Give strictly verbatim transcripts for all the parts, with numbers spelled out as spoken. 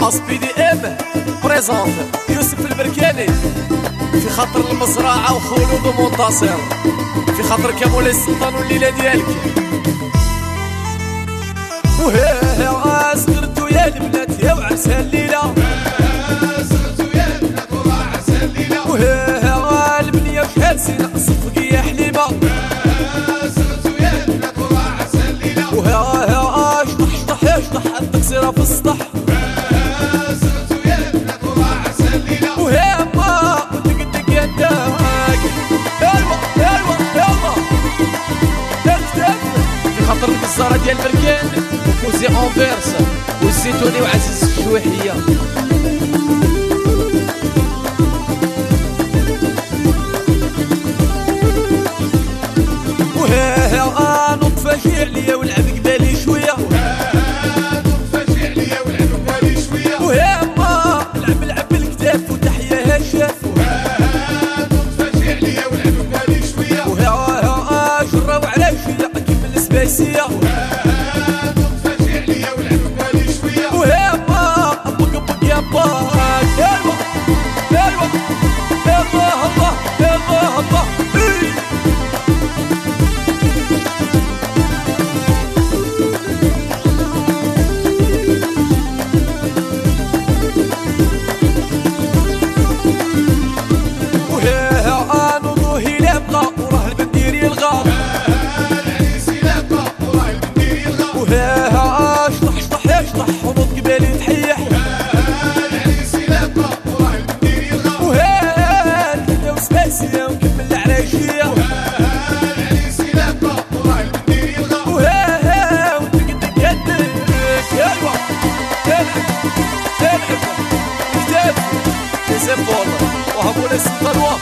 اسبي دي ام بريزونت يوسف البركاني في خاطر المزرعة وخلود ومنتصر، في خاطر كامول السلطان والليلة ديالك. وهي صغرتو يا البنات يا وعرسها الليلة، صغرتو يا البنات وعرسها الليلة. وهي البنية وشحال سنة صفق يا حليمة، صغرتو يا البنات وعرسها الليلة. وهي شطح شطح يا شطح التقصيرة في السطح، صغرتو يا البنات وعرسها الليلة. وهي ما دق يا داك يلا يلا يلا تكتب في خاطر الجزارة ديال بركان وفوزي أنفيرس والزيتوني وعزيز الشويحية. وهي نطفة شي عليا ولعب قبالي شوية، نطفة شي عليا ولعب قبالي شوية. وهي ما لعب لعب بالكتاف وتحية هشاف، نطفة شي عليا ولعب قبالي شوية. وهي جراو على شوية كيف السبايسية، نطفة شي عليا ولعب قبالي شوية. وهي ما بق بق يا باك يلا يلا يلا الله يلا الله. وهبوا لي السلطان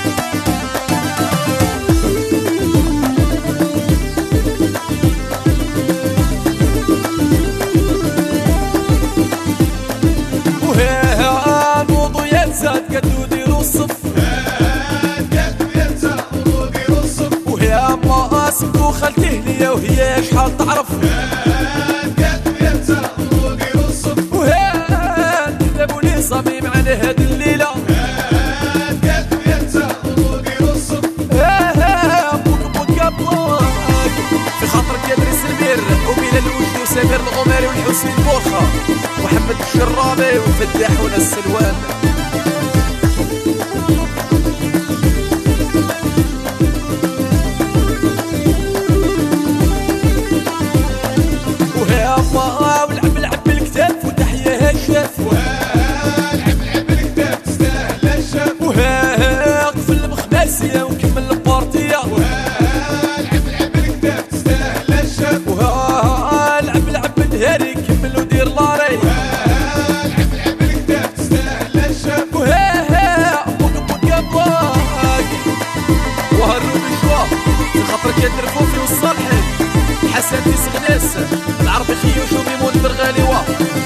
وهي الوضو ينزاد قدو ديرو الصف، قدو ينزاد وضو ديرو الصف. وهي ما اسمكو خالتي هنية وهي شحال تعرف، قدو ينزاد وضو ديرو الصف. وهي كتبوا لي صميم على هاد الليلة، قدو ينزاد وضو ديرو الصف. في خاطر كادري سمير وبلال الوجدي وسمير الغماري والحسين بورخة ومحمد الشرابي والفتاح وناس السلوان. وهي ما ولعب لعب بالكتاف وتحية هشاف، لعب لعب بالكتاف تستاهل الشاف. وهي قفل بخماسية وكمل البارتية، لعب لعب بالكتاف تستاهل الشاف. وهي لعب لعب بالهاري كمل ودير لاري، لعب لعب بالكتاف تستاهل الشاف. وهي بق بق باك وهالروبي شوا في خاطر كادر فوفي والصالحي حسن في سغناس العربي خيوش وميمون برغالي وا.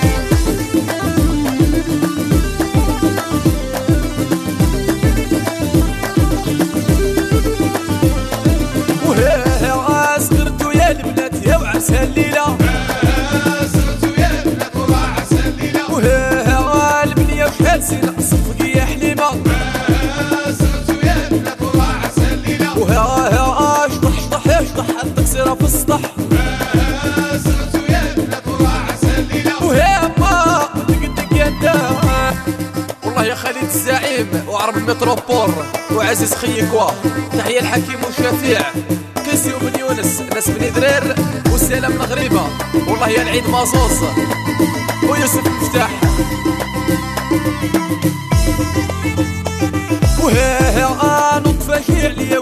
وهي صغرتو يا البنات يا وعرسها الليلة، صغرتو يا البنات وعرسها الليلة. وهي البنية وشحال سنة صفق يا حليمة، صغرتو يا البنات وعرسها الليلة. وهي شطح شطح يا شطح التقصيرة في السطح، صغرتو يا البنات وعرسها الليلة. وهي ما دق دق يا داك. والله يا خالد الزعيم وعرب المتروبول وعزيز خيك وا تحية الحكيم وشفيع كيسي وبن يونس ناس بني درير والسلام المغربة. والله يا العيد ماصوص ويوسف المفتاح. وهي نطفة شي عليا